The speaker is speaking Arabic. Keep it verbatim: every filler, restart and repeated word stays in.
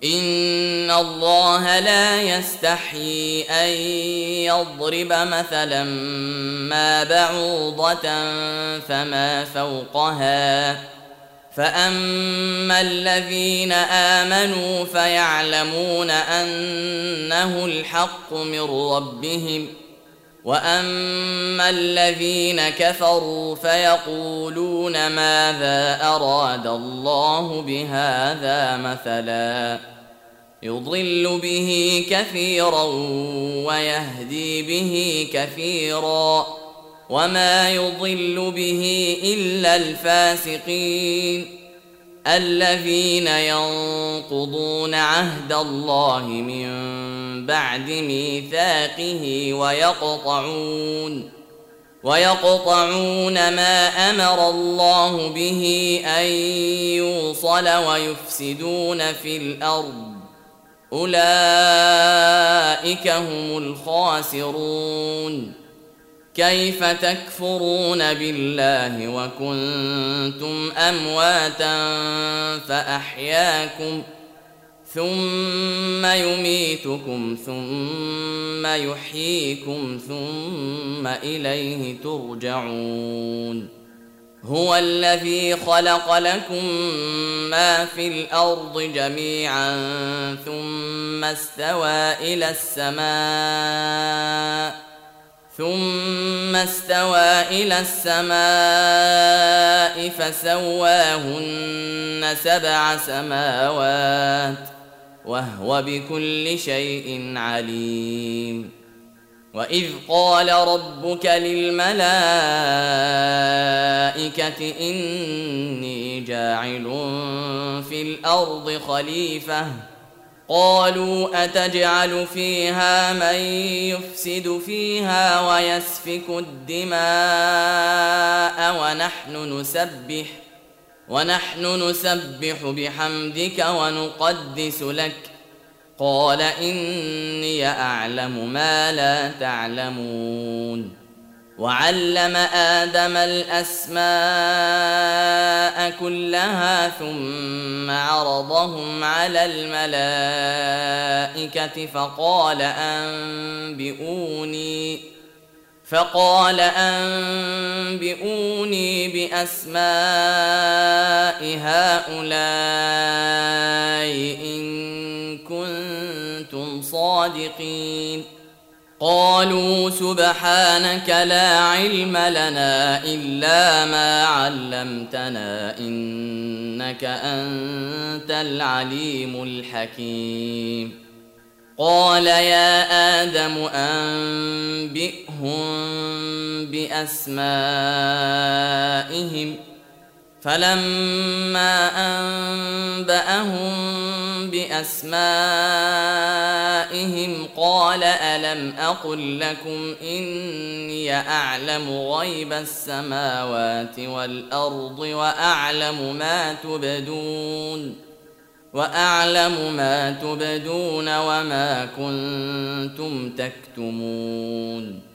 إن الله لا يستحيي أن يضرب مثلا ما بعوضة فما فوقها، فأما الذين آمنوا فيعلمون أنه الحق من ربهم، وأما الذين كفروا فيقولون ماذا أراد الله بهذا مثلا، يضل به كثيرا ويهدي به كثيرا، وما يضل به إلا الفاسقين الذين ينقضون عهد الله من بعد ميثاقه ويقطعون ويقطعون ما أمر الله به أن يوصل ويفسدون في الأرض، أولئك هم الخاسرون. كيف تكفرون بالله وكنتم أمواتا فأحياكم، ثم يميتكم ثم يحييكم ثم إليه ترجعون. هو الذي خلق لكم ما في الأرض جميعا ثم استوى إلى السماء ثم استوى إلى السماء فسواهن سبع سماوات وهو بكل شيء عليم. وإذ قال ربك للملائكة إني جاعل في الأرض خليفة، قالوا أتجعل فيها من يفسد فيها ويسفك الدماء ونحن نسبح ونحن نسبح بحمدك ونقدس لك، قال إني أعلم ما لا تعلمون. وعلم آدم الأسماء كلها ثم عرضهم على الملائكة فقال أنبئوني فقال أنبئوني بأسماء هؤلاء إن كنتم صادقين. قالوا سبحانك لا علم لنا إلا ما علمتنا إنك أنت العليم الحكيم. قال يا آدم أنبئهم بأسمائهم، فلما أنبأهم بأسمائهم قال ألم أقل لكم إني أعلم غيب السماوات والأرض وأعلم ما تبدون وأعلم ما تبدون وما كنتم تكتمون.